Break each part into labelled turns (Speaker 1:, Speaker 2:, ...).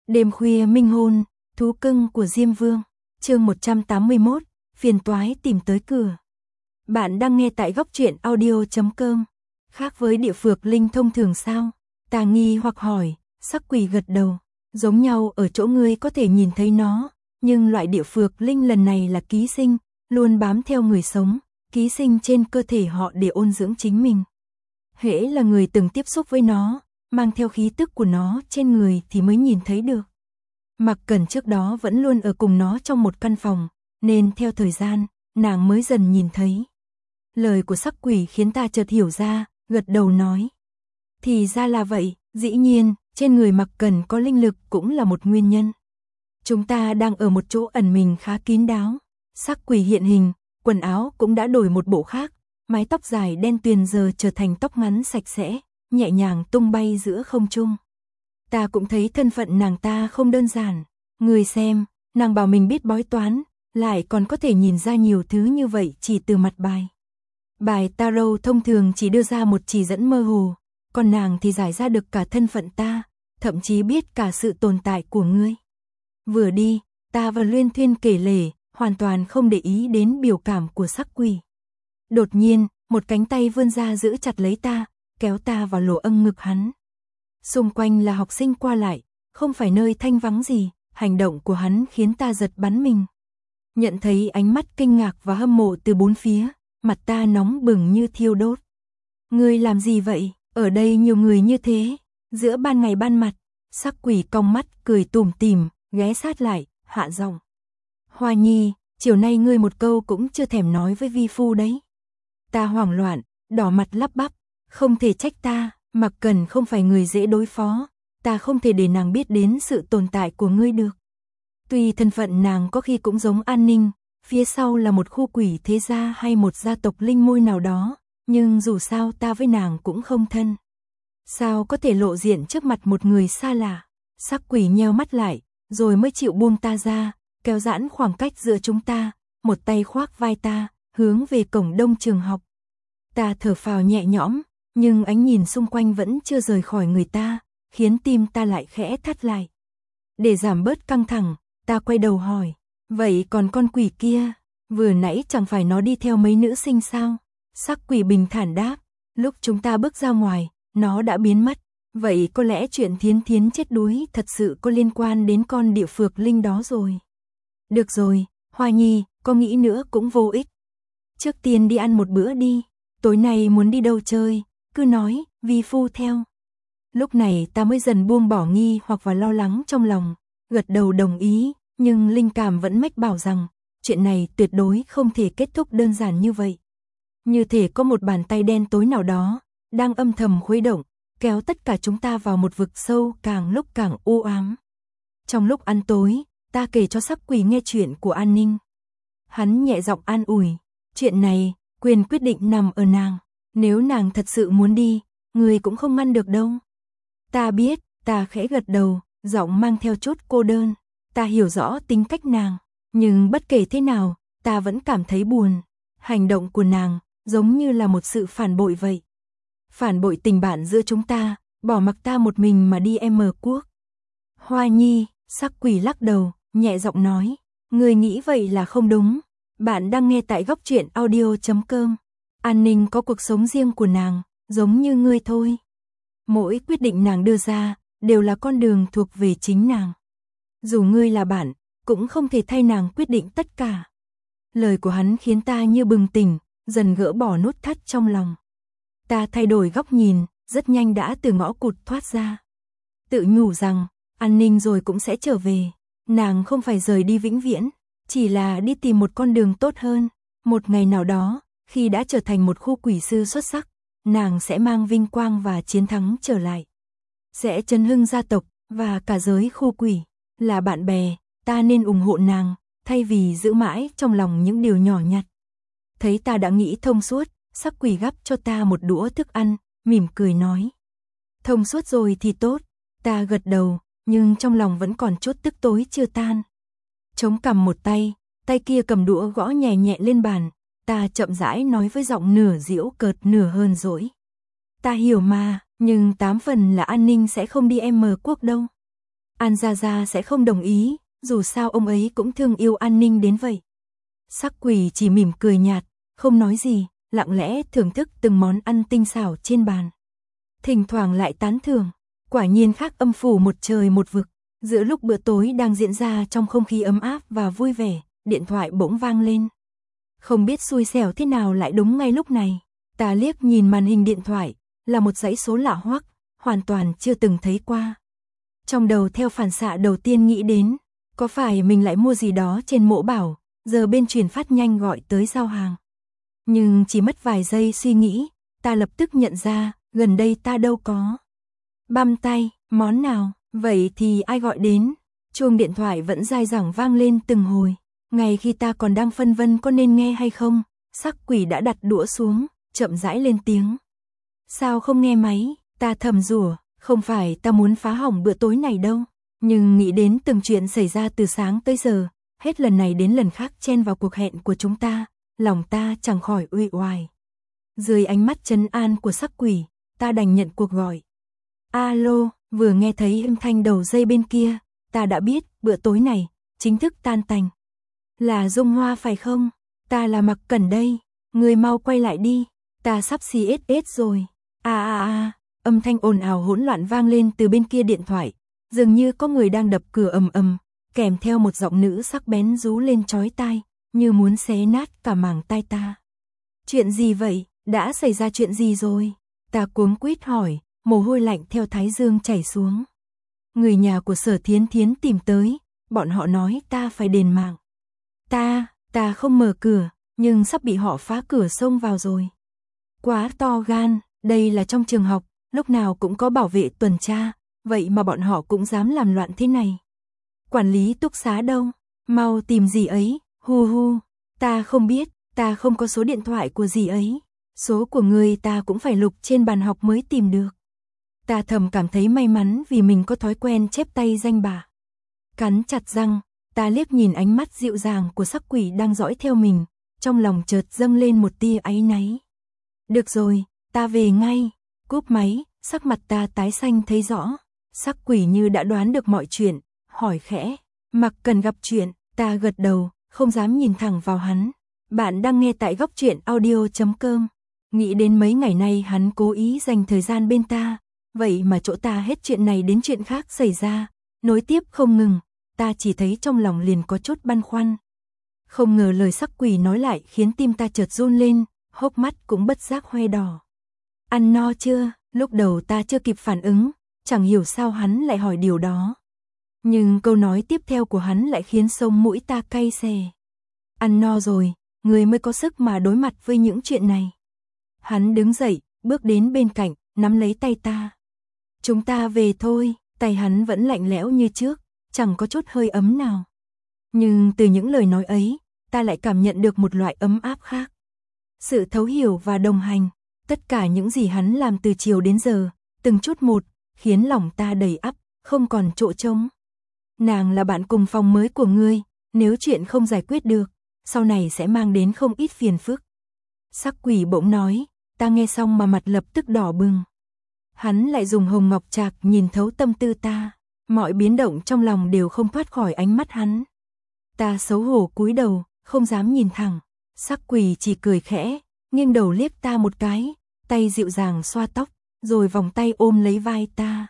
Speaker 1: Đêm khuya minh hôn, thú cưng của Diêm Vương, chương 181, phiền toái tìm tới cửa. Bạn đang nghe tại góc truyện audio.com. Khác với địa phược linh thông thường sao? Ta nghi hoặc hỏi, Sắc Quỷ gật đầu. Giống nhau ở chỗ ngươi có thể nhìn thấy nó, nhưng loại địa phược linh lần này là ký sinh, luôn bám theo người sống, ký sinh trên cơ thể họ để ôn dưỡng chính mình. Hễ là người từng tiếp xúc với nó, mang theo khí tức của nó trên người thì mới nhìn thấy được. Mặc Cẩn trước đó vẫn luôn ở cùng nó trong một căn phòng, nên theo thời gian, nàng mới dần nhìn thấy. Lời của Sắc Quỷ khiến ta chợt hiểu ra, gật đầu nói. Thì ra là vậy, dĩ nhiên, trên người Mặc Cẩn có linh lực cũng là một nguyên nhân. Chúng ta đang ở một chỗ ẩn mình khá kín đáo. Sắc Quỷ hiện hình, quần áo cũng đã đổi một bộ khác, mái tóc dài đen tuyền giờ trở thành tóc ngắn sạch sẽ, nhẹ nhàng tung bay giữa không trung. Ta cũng thấy thân phận nàng ta không đơn giản. Người xem, nàng bảo mình biết bói toán, lại còn có thể nhìn ra nhiều thứ như vậy chỉ từ mặt bài. Bài tarot thông thường chỉ đưa ra một chỉ dẫn mơ hồ, còn nàng thì giải ra được cả thân phận ta, thậm chí biết cả sự tồn tại của ngươi. Vừa đi, ta và luyên thuyên kể lể, hoàn toàn không để ý đến biểu cảm của Sắc Quỷ. Đột nhiên, một cánh tay vươn ra giữ chặt lấy ta, kéo ta vào lỗ âng ngực hắn. Xung quanh là học sinh qua lại, không phải nơi thanh vắng gì, hành động của hắn khiến ta giật bắn mình. Nhận thấy ánh mắt kinh ngạc và hâm mộ từ bốn phía, mặt ta nóng bừng như thiêu đốt. Ngươi làm gì vậy? Ở đây nhiều người như thế, giữa ban ngày ban mặt. Sắc Quỷ cong mắt cười tủm tỉm, ghé sát lại, hạ giọng. Hoa Nhi, chiều nay ngươi một câu cũng chưa thèm nói với vi phu đấy. Ta hoảng loạn, đỏ mặt lắp bắp, không thể trách ta, Mặc Cẩn không phải người dễ đối phó, ta không thể để nàng biết đến sự tồn tại của ngươi được. Tuy thân phận nàng có khi cũng giống An Ninh, phía sau là một khu quỷ thế gia hay một gia tộc linh môi nào đó, nhưng dù sao ta với nàng cũng không thân. Sao có thể lộ diện trước mặt một người xa lạ? Sắc Quỷ nheo mắt lại, rồi mới chịu buông ta ra, kéo giãn khoảng cách giữa chúng ta, một tay khoác vai ta, hướng về cổng đông trường học. Ta thở phào nhẹ nhõm, nhưng ánh nhìn xung quanh vẫn chưa rời khỏi người ta, khiến tim ta lại khẽ thắt lại. Để giảm bớt căng thẳng, ta quay đầu hỏi, vậy còn con quỷ kia, vừa nãy chẳng phải nó đi theo mấy nữ sinh sao? Sắc Quỷ bình thản đáp, lúc chúng ta bước ra ngoài, nó đã biến mất. Vậy có lẽ chuyện Thiến Thiến chết đuối thật sự có liên quan đến con địa phược linh đó rồi. Được rồi, Hoa Nhi, có nghĩ nữa cũng vô ích. Trước tiên đi ăn một bữa đi, tối nay muốn đi đâu chơi, cứ nói, vi phu theo. Lúc này ta mới dần buông bỏ nghi hoặc và lo lắng trong lòng, gật đầu đồng ý, nhưng linh cảm vẫn mách bảo rằng, chuyện này tuyệt đối không thể kết thúc đơn giản như vậy. Như thể có một bàn tay đen tối nào đó, đang âm thầm khuấy động, kéo tất cả chúng ta vào một vực sâu càng lúc càng u ám. Trong lúc ăn tối, ta kể cho Sắc Quỷ nghe chuyện của An Ninh. Hắn nhẹ giọng an ủi, chuyện này, quyền quyết định nằm ở nàng, nếu nàng thật sự muốn đi, người cũng không ngăn được đâu. Ta biết, ta khẽ gật đầu, giọng mang theo chút cô đơn, ta hiểu rõ tính cách nàng, nhưng bất kể thế nào, ta vẫn cảm thấy buồn. Hành động của nàng, giống như là một sự phản bội vậy. Phản bội tình bạn giữa chúng ta, bỏ mặc ta một mình mà đi M quốc. Hoa Nhi, Sắc Quỷ lắc đầu, nhẹ giọng nói, người nghĩ vậy là không đúng. Bạn đang nghe tại góc truyện audio.com. An Ninh có cuộc sống riêng của nàng, giống như ngươi thôi. Mỗi quyết định nàng đưa ra, đều là con đường thuộc về chính nàng. Dù ngươi là bạn, cũng không thể thay nàng quyết định tất cả. Lời của hắn khiến ta như bừng tỉnh, dần gỡ bỏ nút thắt trong lòng. Ta thay đổi góc nhìn, rất nhanh đã từ ngõ cụt thoát ra. Tự nhủ rằng, An Ninh rồi cũng sẽ trở về. Nàng không phải rời đi vĩnh viễn, chỉ là đi tìm một con đường tốt hơn. Một ngày nào đó, khi đã trở thành một khu quỷ sư xuất sắc, nàng sẽ mang vinh quang và chiến thắng trở lại. Sẽ chấn hưng gia tộc và cả giới khu quỷ. Là bạn bè, ta nên ủng hộ nàng, thay vì giữ mãi trong lòng những điều nhỏ nhặt. Thấy ta đã nghĩ thông suốt, Sắc Quỷ gắp cho ta một đũa thức ăn, mỉm cười nói. Thông suốt rồi thì tốt, ta gật đầu, nhưng trong lòng vẫn còn chút tức tối chưa tan. Chống cằm một tay, tay kia cầm đũa gõ nhẹ nhẹ lên bàn, ta chậm rãi nói với giọng nửa giễu cợt nửa hơn dỗi. Ta hiểu mà, nhưng 8 phần là An Ninh sẽ không đi M quốc đâu. An Gia Gia sẽ không đồng ý, dù sao ông ấy cũng thương yêu An Ninh đến vậy. Sắc Quỷ chỉ mỉm cười nhạt, không nói gì, lặng lẽ thưởng thức từng món ăn tinh xảo trên bàn. Thỉnh thoảng lại tán thưởng, quả nhiên khác âm phủ một trời một vực. Giữa lúc bữa tối đang diễn ra trong không khí ấm áp và vui vẻ, điện thoại bỗng vang lên. Không biết xui xẻo thế nào lại đúng ngay lúc này. Ta liếc nhìn màn hình điện thoại, là một dãy số lạ hoắc, hoàn toàn chưa từng thấy qua. Trong đầu theo phản xạ đầu tiên nghĩ đến, có phải mình lại mua gì đó trên Mỗ Bảo, giờ bên truyền phát nhanh gọi tới giao hàng. Nhưng chỉ mất vài giây suy nghĩ, ta lập tức nhận ra, gần đây ta đâu có. Băm tay, món nào, vậy thì ai gọi đến? Chuông điện thoại vẫn dai dẳng vang lên từng hồi. Ngay khi ta còn đang phân vân có nên nghe hay không, Sắc Quỷ đã đặt đũa xuống, chậm rãi lên tiếng. Sao không nghe máy? Ta thầm rủa, không phải ta muốn phá hỏng bữa tối này đâu. Nhưng nghĩ đến từng chuyện xảy ra từ sáng tới giờ, hết lần này đến lần khác chen vào cuộc hẹn của chúng ta, lòng ta chẳng khỏi uể oải. Dưới ánh mắt trấn an của Sắc Quỷ, ta đành nhận cuộc gọi. Alo, vừa nghe thấy âm thanh đầu dây bên kia, ta đã biết bữa tối này chính thức tan tành. Là Dung Hoa phải không? Ta là Mặc Cẩn đây, người mau quay lại đi, ta sắp CSS rồi. Âm thanh ồn ào hỗn loạn vang lên từ bên kia điện thoại, dường như có người đang đập cửa ầm ầm, kèm theo một giọng nữ sắc bén rú lên chói tai, như muốn xé nát cả màng tai ta. Chuyện gì vậy? Đã xảy ra chuyện gì rồi? Ta cuống quýt hỏi, mồ hôi lạnh theo thái dương chảy xuống. Người nhà của Sở Thiến Thiến tìm tới, bọn họ nói ta phải đền mạng. Ta không mở cửa, nhưng sắp bị họ phá cửa xông vào rồi. Quá to gan, đây là trong trường học, lúc nào cũng có bảo vệ tuần tra, vậy mà bọn họ cũng dám làm loạn thế này. Quản lý túc xá đâu? Mau tìm dì ấy, hu. Ta không biết, ta không có số điện thoại của dì ấy. Số của người ta cũng phải lục trên bàn học mới tìm được. Ta thầm cảm thấy may mắn vì mình có thói quen chép tay danh bạ. Cắn chặt răng, ta liếc nhìn ánh mắt dịu dàng của Sắc Quỷ đang dõi theo mình, trong lòng chợt dâng lên một tia áy náy. Được rồi, ta về ngay. Cúp máy, sắc mặt ta tái xanh thấy rõ. Sắc Quỷ như đã đoán được mọi chuyện, hỏi khẽ, Mặc Cần gặp chuyện. Ta gật đầu, không dám nhìn thẳng vào hắn. Bạn đang nghe tại Góc Truyện Audio.com. Nghĩ đến mấy ngày nay hắn cố ý dành thời gian bên ta, vậy mà chỗ ta hết chuyện này đến chuyện khác xảy ra, nối tiếp không ngừng, ta chỉ thấy trong lòng liền có chút băn khoăn. Không ngờ lời Sắc Quỷ nói lại khiến tim ta chợt run lên, hốc mắt cũng bất giác hoe đỏ. Ăn no chưa? Lúc đầu ta chưa kịp phản ứng, chẳng hiểu sao hắn lại hỏi điều đó. Nhưng câu nói tiếp theo của hắn lại khiến sống mũi ta cay xè. Ăn no rồi, người mới có sức mà đối mặt với những chuyện này. Hắn đứng dậy, bước đến bên cạnh, nắm lấy tay ta. Chúng ta về thôi, tay hắn vẫn lạnh lẽo như trước, chẳng có chút hơi ấm nào. Nhưng từ những lời nói ấy, ta lại cảm nhận được một loại ấm áp khác. Sự thấu hiểu và đồng hành, tất cả những gì hắn làm từ chiều đến giờ, từng chút một, khiến lòng ta đầy ắp, không còn chỗ trống. Nàng là bạn cùng phòng mới của ngươi, nếu chuyện không giải quyết được, sau này sẽ mang đến không ít phiền phức. Sắc Quỷ bỗng nói, ta nghe xong mà mặt lập tức đỏ bừng. Hắn lại dùng hồng ngọc trạc nhìn thấu tâm tư ta, mọi biến động trong lòng đều không thoát khỏi ánh mắt hắn. Ta xấu hổ cúi đầu, không dám nhìn thẳng. Sắc Quỷ chỉ cười khẽ, nghiêng đầu liếc ta một cái, tay dịu dàng xoa tóc, rồi vòng tay ôm lấy vai ta.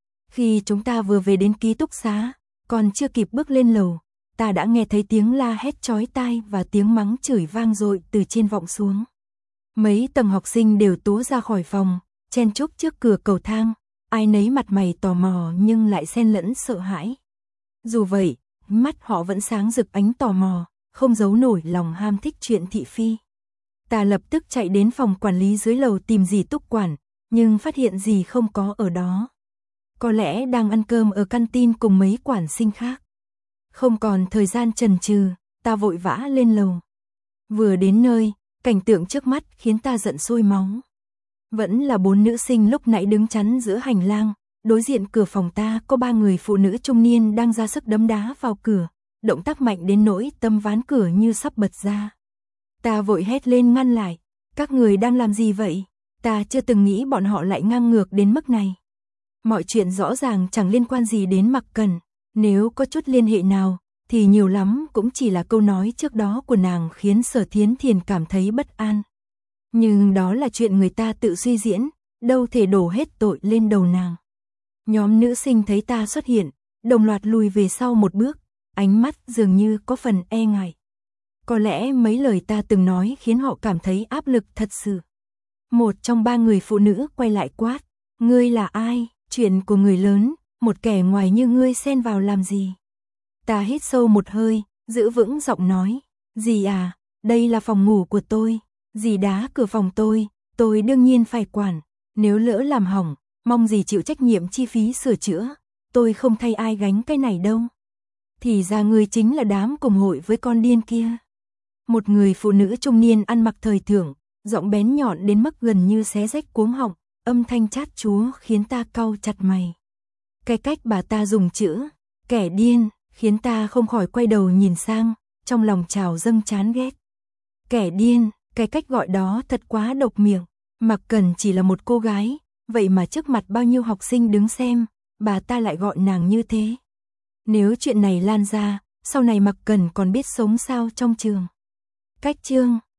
Speaker 1: Khi chúng ta vừa về đến ký túc xá, còn chưa kịp bước lên lầu, ta đã nghe thấy tiếng la hét chói tai và tiếng mắng chửi vang dội từ trên vọng xuống. Mấy tầng học sinh đều túa ra khỏi phòng, chen chúc trước cửa cầu thang, ai nấy mặt mày tò mò nhưng lại xen lẫn sợ hãi. Dù vậy, mắt họ vẫn sáng rực ánh tò mò, không giấu nổi lòng ham thích chuyện thị phi. Ta lập tức chạy đến phòng quản lý dưới lầu tìm dì Túc quản, nhưng phát hiện dì không có ở đó. Có lẽ đang ăn cơm ở canteen cùng mấy quản sinh khác. Không còn thời gian chần chừ, ta vội vã lên lầu. Vừa đến nơi, cảnh tượng trước mắt khiến ta giận sôi máu. Vẫn là 4 nữ sinh lúc nãy đứng chắn giữa hành lang, đối diện cửa phòng ta có 3 người phụ nữ trung niên đang ra sức đấm đá vào cửa, động tác mạnh đến nỗi tấm ván cửa như sắp bật ra. Ta vội hét lên ngăn lại, các người đang làm gì vậy? Ta chưa từng nghĩ bọn họ lại ngang ngược đến mức này. Mọi chuyện rõ ràng chẳng liên quan gì đến Mặc Cẩn, nếu có chút liên hệ nào, thì nhiều lắm cũng chỉ là câu nói trước đó của nàng khiến Sở Thiến Thiền cảm thấy bất an. Nhưng đó là chuyện người ta tự suy diễn, đâu thể đổ hết tội lên đầu nàng. Nhóm nữ sinh thấy ta xuất hiện, đồng loạt lùi về sau một bước, ánh mắt dường như có phần e ngại. Có lẽ mấy lời ta từng nói khiến họ cảm thấy áp lực thật sự. Một trong ba người phụ nữ quay lại quát, ngươi là ai, chuyện của người lớn, một kẻ ngoài như ngươi xen vào làm gì? Ta hít sâu một hơi, giữ vững giọng nói, dì à, đây là phòng ngủ của tôi, dì đá cửa phòng tôi đương nhiên phải quản, nếu lỡ làm hỏng, mong dì chịu trách nhiệm chi phí sửa chữa, tôi không thay ai gánh cái này đâu. Thì ra ngươi chính là đám cùng hội với con điên kia. Một người phụ nữ trung niên ăn mặc thời thượng, giọng bén nhọn đến mức gần như xé rách cuống họng, âm thanh chát chúa khiến ta cau chặt mày. Cái cách bà ta dùng chữ kẻ điên khiến ta không khỏi quay đầu nhìn sang, trong lòng trào dâng chán ghét. Kẻ điên, cái cách gọi đó thật quá độc miệng. Mặc Cẩn chỉ là một cô gái, vậy mà trước mặt bao nhiêu học sinh đứng xem, bà ta lại gọi nàng như thế. Nếu chuyện này lan ra, sau này Mặc Cẩn còn biết sống sao trong trường. Cách chương